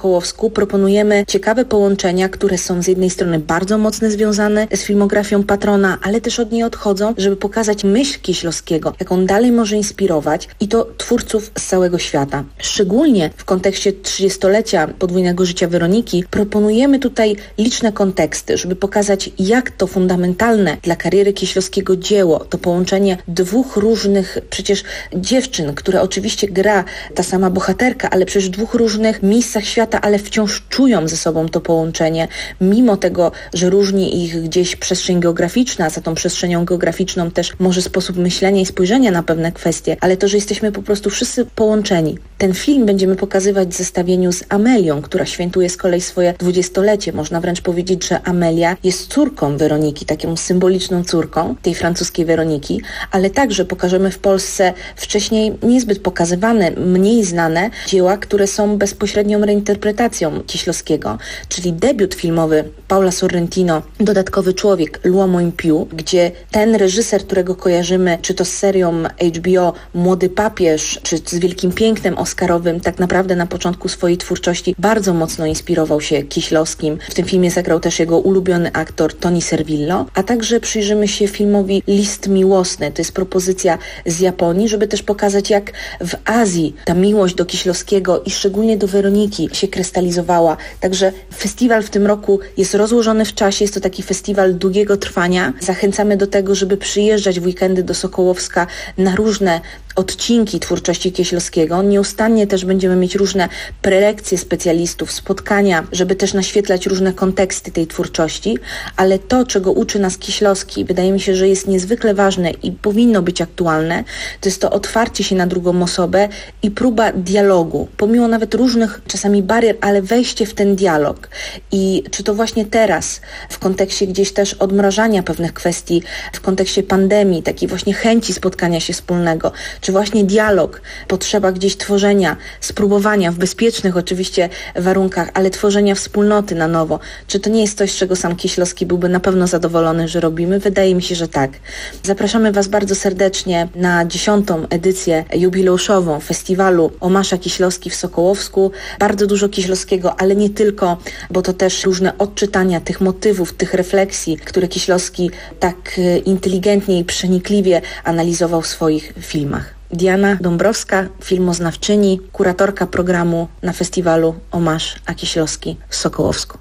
Sokołowsku proponujemy ciekawe połączenia, które są z jednej strony bardzo mocno związane z filmografią patrona, ale też od niej odchodzą, żeby pokazać myśl Kieślowskiego, jak on dalej może inspirować i to twórców z całego świata. Szczególnie w kontekście trzydziestolecia podwójnego życia Weroniki proponujemy tutaj liczne konteksty, żeby pokazać, jak to fundamentalne dla kariery Kieślowskiego dzieło, to połączenie dwóch różnych przecież dziewczyn, które oczywiście gra ta sama bohaterka, ale przecież w dwóch różnych miejscach świata, ale wciąż czują ze sobą to połączenie, mimo tego, że różni ich gdzieś przestrzeń geograficzna, za tą przestrzenią geograficzną też może sposób myślenia i spojrzenia na pewne kwestie, ale to, że jesteśmy po prostu wszyscy połączeni. Ten film będziemy pokazywać w zestawieniu z Amelią, która świętuje z kolei swoje dwudziestolecie. Można wręcz powiedzieć, że Amelia jest córką Weroniki, taką symboliczną córką tej francuskiej Weroniki, ale także pokażemy w Polsce wcześniej niezbyt pokazywane, mniej znane dzieła, które są bezpośrednią reinterpretacją Kieślowskiego, czyli debiut filmowy Paula Sorrentino, Dodatkowy człowiek, L'Uomo in Più, gdzie ten reżyser, którego kojarzymy, czy to z serią H B O Młody papież, czy z Wielkim Pięknem oscarowym, tak naprawdę na początku swojej twórczości bardzo mocno inspirował się Kieślowskim. W tym filmie zagrał też jego ulubiony aktor Tony Servillo, a także przyjrzymy się filmowi List miłosny. To jest propozycja z Japonii, żeby też pokazać, jak w Azji ta miłość do Kieślowskiego i szczególnie do Weroniki się krystalizowała. Także festiwal w tym roku jest rozłożony w czasie, jest to taki festiwal długiego trwania. Zachęcamy do tego, żeby przyjeżdżać w weekendy do Sokołowska na różne odcinki twórczości Kieślowskiego. Nieustannie też będziemy mieć różne prelekcje specjalistów, spotkania, żeby też naświetlać różne konteksty tej twórczości, ale to, czego uczy nas Kieślowski, wydaje mi się, że jest niezwykle ważne i powinno być aktualne, to jest to otwarcie się na drugą osobę i próba dialogu, pomimo nawet różnych czasami barier, ale wejście w ten dialog. I czy to właśnie teraz, w kontekście gdzieś też odmrażania pewnych kwestii, w kontekście pandemii, takiej właśnie chęci spotkania się wspólnego, czy właśnie dialog, potrzeba gdzieś tworzenia, spróbowania w bezpiecznych oczywiście warunkach, ale tworzenia wspólnoty na nowo. Czy to nie jest coś, z czego sam Kieślowski byłby na pewno zadowolony, że robimy? Wydaje mi się, że tak. Zapraszamy Was bardzo serdecznie na dziesiątą edycję jubileuszową festiwalu Omasza Kieślowski w Sokołowsku. Bardzo dużo Kieślowskiego, ale nie tylko, bo to też różne odczytania tych motywów, tych refleksji, które Kieślowski tak inteligentnie i przenikliwie analizował w swoich filmach. Diana Dąbrowska, filmoznawczyni, kuratorka programu na festiwalu Omasz a Kieślowski w Sokołowsku.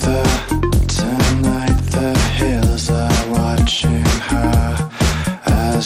Tonight the hills are watching her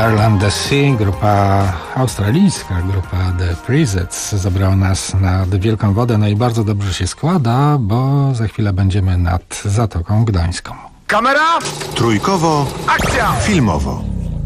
Girl on the Sea, grupa australijska, grupa The Presets zabrała nas nad Wielką Wodę, no i bardzo dobrze się składa, bo za chwilę będziemy nad Zatoką Gdańską. Kamera! Trójkowo. Akcja! Filmowo.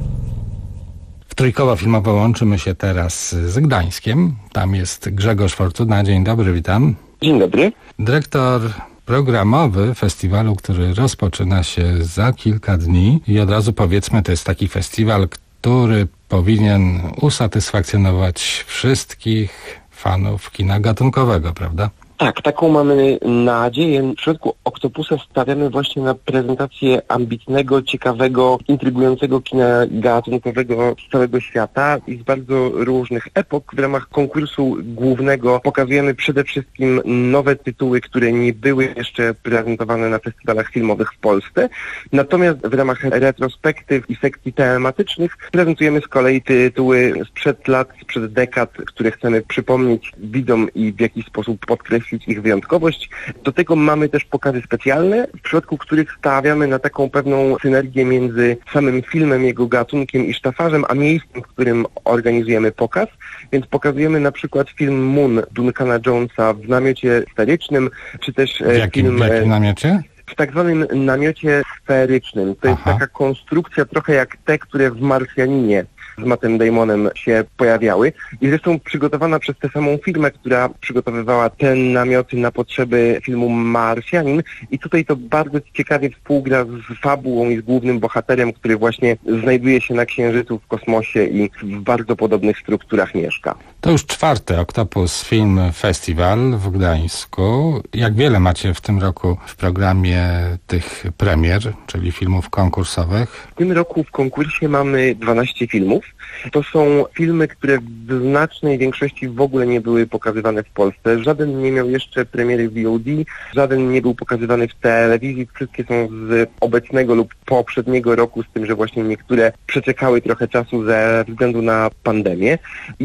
W Trójkowo Filmowo łączymy się teraz z Gdańskiem. Tam jest Grzegorz Fortuna. Dzień dobry, witam. Dzień dobry. Dyrektor programowy festiwalu, który rozpoczyna się za kilka dni i od razu powiedzmy, to jest taki festiwal, który powinien usatysfakcjonować wszystkich fanów kina gatunkowego, prawda? Tak, taką mamy nadzieję. W przypadku Oktopusa stawiamy właśnie na prezentację ambitnego, ciekawego, intrygującego kina gatunkowego z całego świata i z bardzo różnych epok. W ramach konkursu głównego pokazujemy przede wszystkim nowe tytuły, które nie były jeszcze prezentowane na festiwalach filmowych w Polsce. Natomiast w ramach retrospektyw i sekcji tematycznych prezentujemy z kolei tytuły sprzed lat, sprzed dekad, które chcemy przypomnieć widzom i w jakiś sposób podkreślić ich wyjątkowość. Do tego mamy też pokazy specjalne, w przypadku których stawiamy na taką pewną synergię między samym filmem, jego gatunkiem i sztafarzem, a miejscem, w którym organizujemy pokaz. Więc pokazujemy na przykład film Moon Duncana Jonesa w namiocie sferycznym, czy też w jakim, film... W jakim namiocie? W tak zwanym namiocie sferycznym. To Aha. jest taka konstrukcja trochę jak te, które w Marsjaninie z Mattem Damonem się pojawiały i zresztą przygotowana przez tę samą firmę, która przygotowywała te namioty na potrzeby filmu Marsjanin i tutaj to bardzo ciekawie współgra z fabułą i z głównym bohaterem, który właśnie znajduje się na Księżycu w kosmosie i w bardzo podobnych strukturach mieszka. To już czwarty Oktopus Film Festiwal w Gdańsku. Jak wiele macie w tym roku w programie tych premier, czyli filmów konkursowych? W tym roku w konkursie mamy dwanaście filmów. To są filmy, które w znacznej większości w ogóle nie były pokazywane w Polsce. Żaden nie miał jeszcze premiery V O D, żaden nie był pokazywany w telewizji. Wszystkie są z obecnego lub poprzedniego roku, z tym, że właśnie niektóre przeczekały trochę czasu ze względu na pandemię.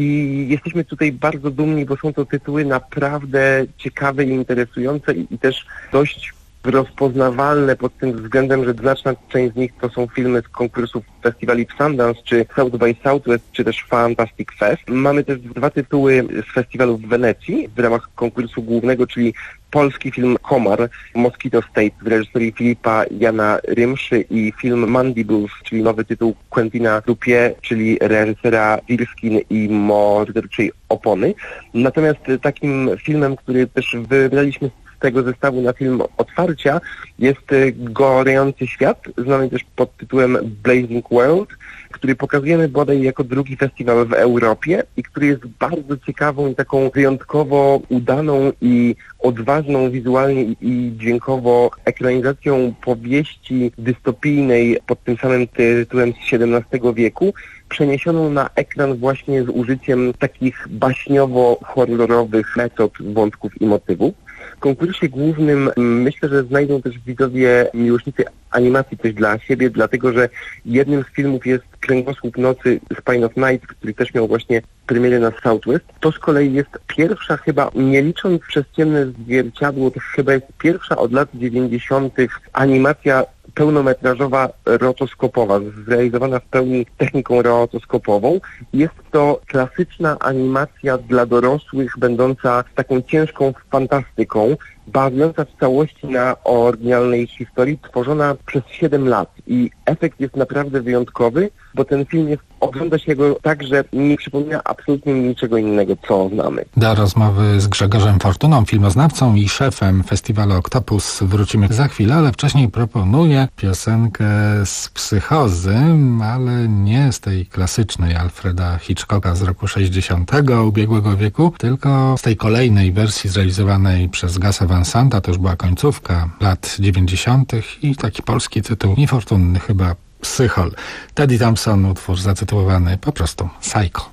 I jesteśmy tutaj bardzo dumni, bo są to tytuły naprawdę ciekawe i interesujące i, i też dość rozpoznawalne pod tym względem, że znaczna część z nich to są filmy z konkursów festiwali w Sundance, czy South by Southwest, czy też Fantastic Fest. Mamy też dwa tytuły z festiwalu w Wenecji w ramach konkursu głównego, czyli polski film Komar, Mosquito State w reżyserii Filipa Jana Rymszy i film Mandibles, czyli nowy tytuł Quentina Dupieux, czyli reżysera Wirskin i Morderczej Opony. Natomiast takim filmem, który też wybraliśmy z tego zestawu na film otwarcia jest Gorejący świat, znany też pod tytułem Blazing World, który pokazujemy bodaj jako drugi festiwal w Europie i który jest bardzo ciekawą i taką wyjątkowo udaną i odważną wizualnie i dźwiękowo ekranizacją powieści dystopijnej pod tym samym tytułem z siedemnastego wieku, przeniesioną na ekran właśnie z użyciem takich baśniowo-horrorowych metod, wątków i motywów. W konkursie głównym myślę, że znajdą też widzowie, miłośnicy animacji coś dla siebie, dlatego że jednym z filmów jest Kręgosłup Nocy Spine of Night, który też miał właśnie premierę na Southwest. To z kolei jest pierwsza chyba, nie licząc Przescienne zwierciadło, to chyba jest pierwsza od lat dziewięćdziesiątych animacja pełnometrażowa rotoskopowa, zrealizowana w pełni techniką rotoskopową. Jest to klasyczna animacja dla dorosłych, będąca taką ciężką fantastyką, bazująca w całości na oryginalnej historii, tworzona przez siedem lat i efekt jest naprawdę wyjątkowy, bo ten film jest, ogląda się go tak, że nie przypomina absolutnie niczego innego, co znamy. Do rozmowy z Grzegorzem Fortuną, filmoznawcą i szefem festiwalu Oktopus wrócimy za chwilę, ale wcześniej proponuję piosenkę z Psychozy, ale nie z tej klasycznej Alfreda Hitchcocka z roku sześćdziesiątego ubiegłego wieku, tylko z tej kolejnej wersji zrealizowanej przez Gasa Van Santa, to już była końcówka lat dziewięćdziesiątych i taki polski tytuł niefortunny chyba, Psychol. Teddy Thompson, utwór zatytułowany po prostu Psycho.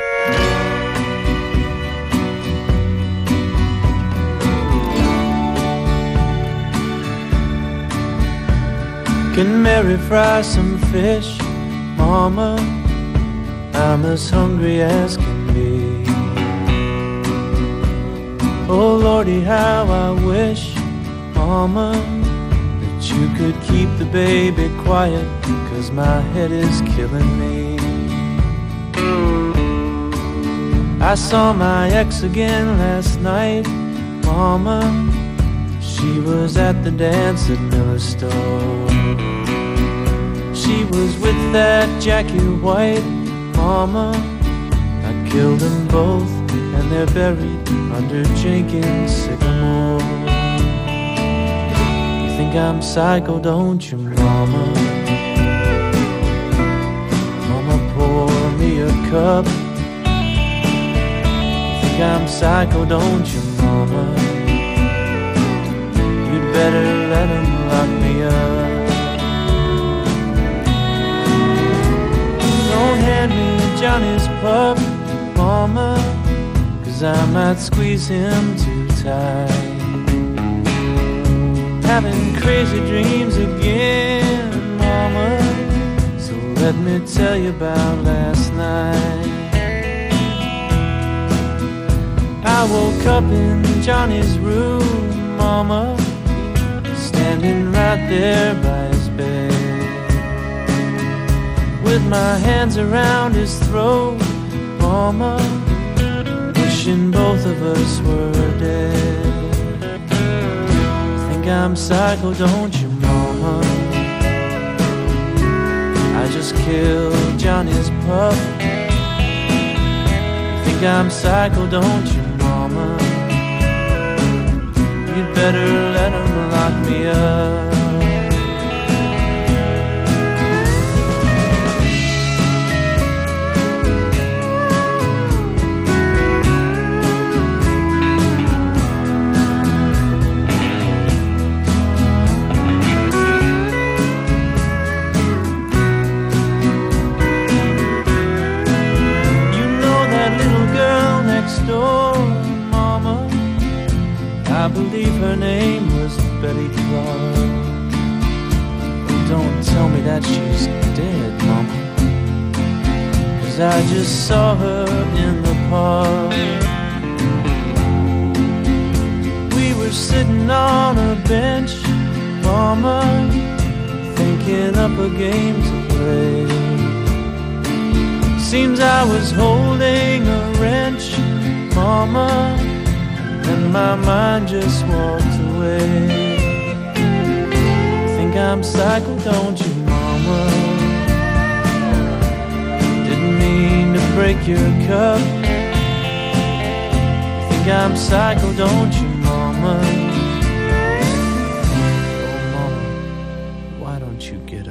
Can Mary fry some fish, Mama? I'm as hungry as can be. Oh Lordy, how I wish, Mama, that you could keep the baby quiet, 'cause my head is killing me. I saw my ex again last night, Mama. She was at the dance at Miller's store. She was with that Jackie White, Mama. I killed them both and they're buried under Jenkins' sycamore. You think I'm psycho, don't you, Mama? Mama, pour me a cup. I'm psycho, don't you, Mama? You'd better let him lock me up. Don't hand me Johnny's pup, Mama, 'cause I might squeeze him too tight. Having crazy dreams again, Mama, so let me tell you about last night. I woke up in Johnny's room, Mama, standing right there by his bed, with my hands around his throat, Mama, wishing both of us were dead. Think I'm psycho, don't you, Mama? I just killed Johnny's pup. Think I'm psycho, don't you, Mama? You'd better let him lock me up. I believe her name was Betty Clark. Don't tell me that she's dead, Mama, 'cause I just saw her in the park. We were sitting on a bench, Mama, thinking up a game to play. Seems I was holding a wrench, Mama, and my mind just walked away. Think I'm psycho, don't you, Mama? Didn't mean to break your cup. Think I'm psycho, don't you, Mama? Oh, Mama, why don't you get up?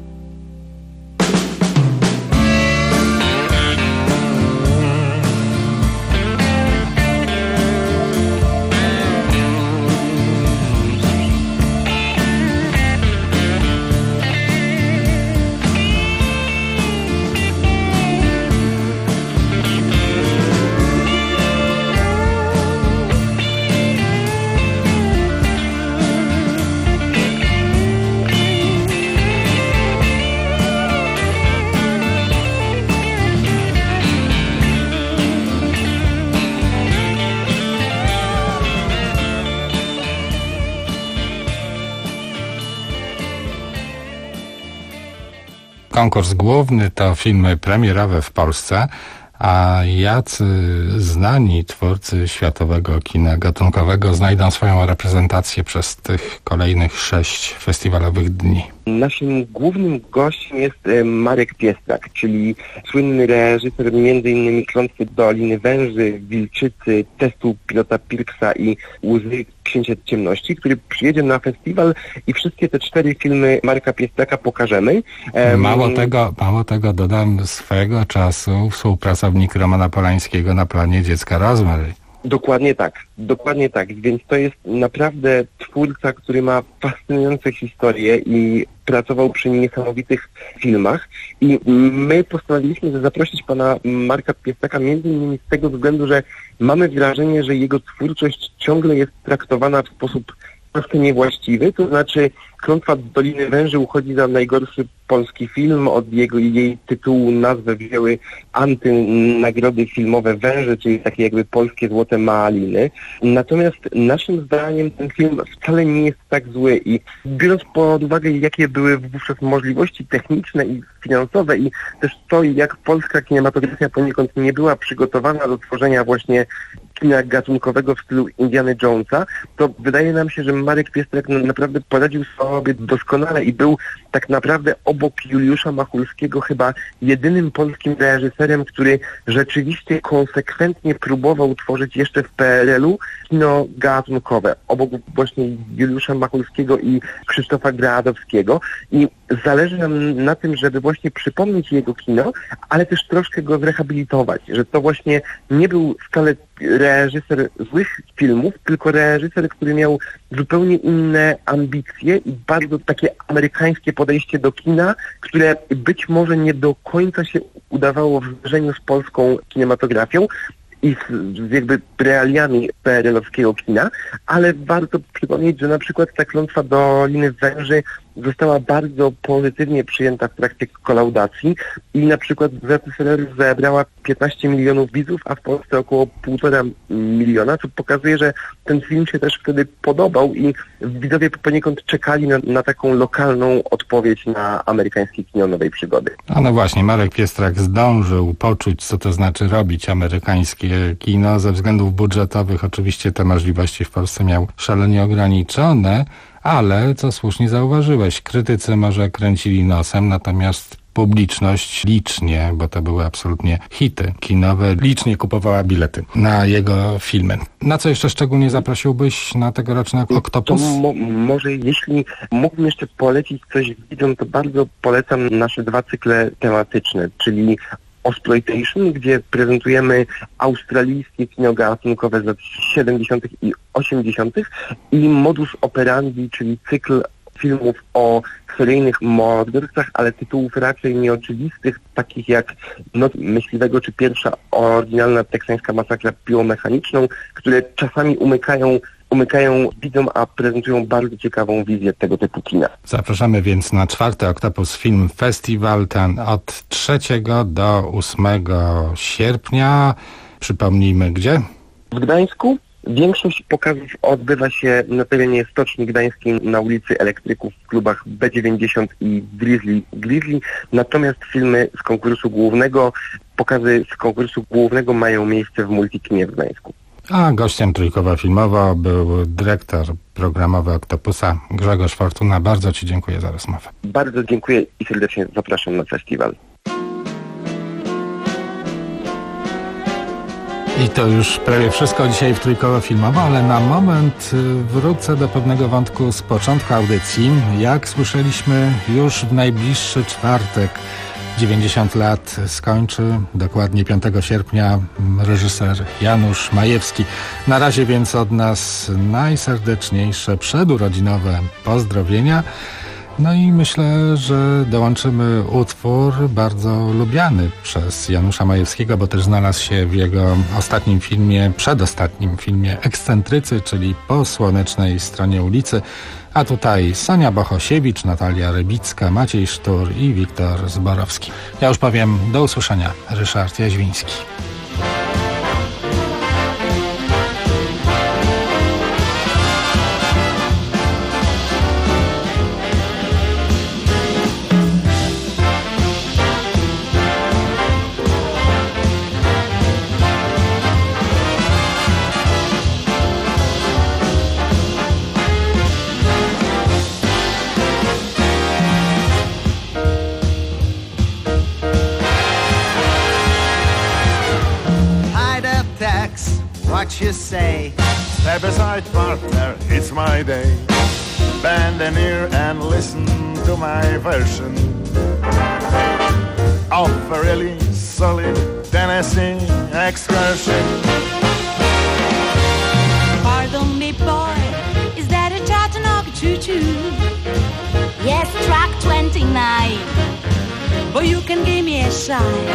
Konkurs główny to filmy premierowe w Polsce, a jacy znani twórcy światowego kina gatunkowego znajdą swoją reprezentację przez tych kolejnych sześć festiwalowych dni? Naszym głównym gościem jest Marek Piestrak, czyli słynny reżyser między innymi Klątwy Doliny Węży, Wilczycy, Testu Pilota Pirksa i Łzy Księcia Ciemności, który przyjedzie na festiwal i wszystkie te cztery filmy Marka Piestraka pokażemy. Mało tego, mało tego dodam, swego czasu współpracownik Romana Polańskiego na planie Dziecka Rosemary. Dokładnie tak, dokładnie tak, więc to jest naprawdę twórca, który ma fascynujące historie i pracował przy niesamowitych filmach i my postanowiliśmy zaprosić pana Marka Piestraka między innymi z tego względu, że mamy wrażenie, że jego twórczość ciągle jest traktowana w sposób troszkę niewłaściwy, to znaczy Klątwa Doliny Węży uchodzi za najgorszy polski film. Od jego jej tytułu nazwę wzięły antynagrody filmowe Węże, czyli takie jakby polskie Złote Maliny. Natomiast naszym zdaniem ten film wcale nie jest tak zły i biorąc pod uwagę, jakie były wówczas możliwości techniczne i finansowe i też to, jak polska kinematografia poniekąd nie była przygotowana do tworzenia właśnie kina gatunkowego w stylu Indiana Jonesa, to wydaje nam się, że Marek Piestrak naprawdę poradził sobie doskonale i był tak naprawdę obok Juliusza Machulskiego chyba jedynym polskim reżyserem, który rzeczywiście konsekwentnie próbował tworzyć jeszcze w P R L u kino gatunkowe, obok właśnie Juliusza Machulskiego i Krzysztofa Gradowskiego. I zależy nam na tym, żeby właśnie przypomnieć jego kino, ale też troszkę go zrehabilitować, że to właśnie nie był wcale reżyser złych filmów, tylko reżyser, który miał zupełnie inne ambicje i bardzo takie amerykańskie podejście do kina, które być może nie do końca się udawało w zderzeniu z polską kinematografią i z, z jakby realiami P R L-owskiego kina, ale warto przypomnieć, że na przykład ta Klątwa Doliny Węży została bardzo pozytywnie przyjęta w trakcie kolaudacji i na przykład Zet zebrała piętnaście milionów widzów, a w Polsce około półtora miliona, co pokazuje, że ten film się też wtedy podobał i widzowie poniekąd czekali na, na taką lokalną odpowiedź na amerykańskie kino nowej przygody. A no właśnie, Marek Piestrak zdążył poczuć, co to znaczy robić amerykańskie kino. Ze względów budżetowych oczywiście te możliwości w Polsce miał szalenie ograniczone, ale, co słusznie zauważyłeś, krytycy może kręcili nosem, natomiast publiczność licznie, bo to były absolutnie hity kinowe, licznie kupowała bilety na jego filmy. Na co jeszcze szczególnie zaprosiłbyś na tegoroczny Oktopus? To mo- może jeśli mógłbym jeszcze polecić coś widzom, to bardzo polecam nasze dwa cykle tematyczne, czyli Osploitation, gdzie prezentujemy australijskie kino gatunkowe z lat siedemdziesiątych i osiemdziesiątych i Modus Operandi, czyli cykl filmów o seryjnych mordercach, ale tytułów raczej nieoczywistych, takich jak Noc Myśliwego czy pierwsza oryginalna teksańska masakra piłą mechaniczną, które czasami umykają umykają widzom, a prezentują bardzo ciekawą wizję tego typu kina. Zapraszamy więc na czwarty Oktopus Film Festival, ten od trzeciego do ósmego sierpnia. Przypomnijmy gdzie? W Gdańsku. Większość pokazów odbywa się na terenie Stoczni Gdańskiej na ulicy Elektryków w klubach B dziewięćdziesiąt i Grizzly Grizzly, natomiast filmy z konkursu głównego, pokazy z konkursu głównego mają miejsce w Multikinie w Gdańsku. A gościem Trójkowa Filmowa był dyrektor programowy Oktopusa Grzegorz Fortuna. Bardzo Ci dziękuję za rozmowę. Bardzo dziękuję i serdecznie zapraszam na festiwal. I to już prawie wszystko dzisiaj w Trójkowo Filmowo, ale na moment wrócę do pewnego wątku z początku audycji. Jak słyszeliśmy, już w najbliższy czwartek dziewięćdziesiąt lat skończy, dokładnie piątego sierpnia, reżyser Janusz Majewski. Na razie więc od nas najserdeczniejsze przedurodzinowe pozdrowienia. No i myślę, że dołączymy utwór bardzo lubiany przez Janusza Majewskiego, bo też znalazł się w jego ostatnim filmie, przedostatnim filmie Ekscentrycy, czyli Po słonecznej stronie ulicy. A tutaj Sonia Bohosiewicz, Natalia Rybicka, Maciej Sztur i Wiktor Zborowski. Ja już powiem do usłyszenia. Ryszard Jaźwiński. What you say? Step aside, partner, it's my day. Bend an ear and listen to my version of a really solid Tennessee excursion. Pardon me, boy, is that a Chattanooga choo-choo? Yes, track twenty-nine. But you can give me a sign.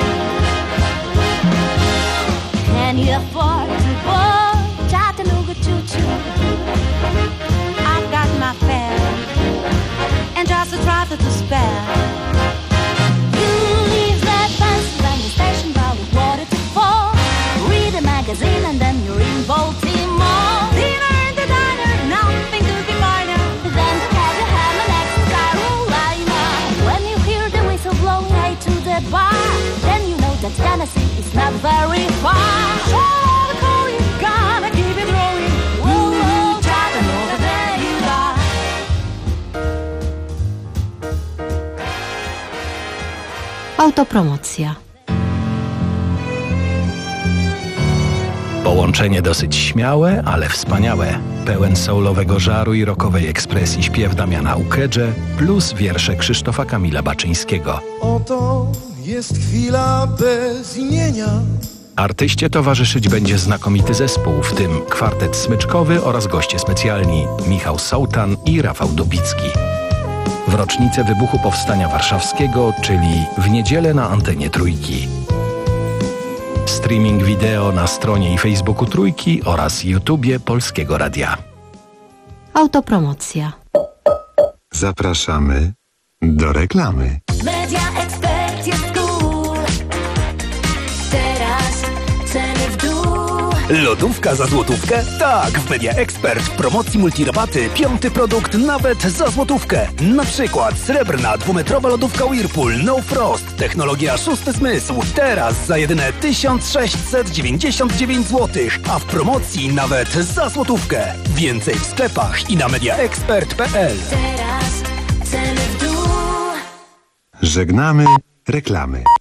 Can you afford to board Chattanooga choo-choo? I've got just a drop to spare. You leave that Pennsylvania station bound with water to fall. Read a magazine and then you're in Baltimore. Dinner in the diner, nothing could be finer than to have your ham and eggs in Carolina. When you hear the whistle blowing right to the bar, then you know that Tennessee is not very far. Oh, calling, gotta keep it rolling. Whoa, whoa, Chattanooga, there you are. Autopromocja. Połączenie dosyć śmiałe, ale wspaniałe. Pełen soulowego żaru i rockowej ekspresji śpiew Damiana Ukedże plus wiersze Krzysztofa Kamila Baczyńskiego. Oto jest chwila bez imienia. Artyście towarzyszyć będzie znakomity zespół, w tym kwartet smyczkowy oraz goście specjalni Michał Sołtan i Rafał Dubicki. W rocznicę wybuchu Powstania Warszawskiego, czyli w niedzielę na antenie Trójki. Streaming wideo na stronie i Facebooku Trójki oraz YouTubie Polskiego Radia. Autopromocja. Zapraszamy do reklamy. Media Expert jest cool. Teraz ceny w dół. Lodówka za złotówkę? Tak, w Media Expert w promocji multirabaty piąty produkt nawet za złotówkę. Na przykład srebrna dwumetrowa lodówka Whirlpool No Frost, technologia szósty zmysł. Teraz za jedyne tysiąc sześćset dziewięćdziesiąt dziewięć złotych, a w promocji nawet za złotówkę. Więcej w sklepach i na mediaexpert kropka p l. Teraz ceny w dół. Żegnamy reklamy.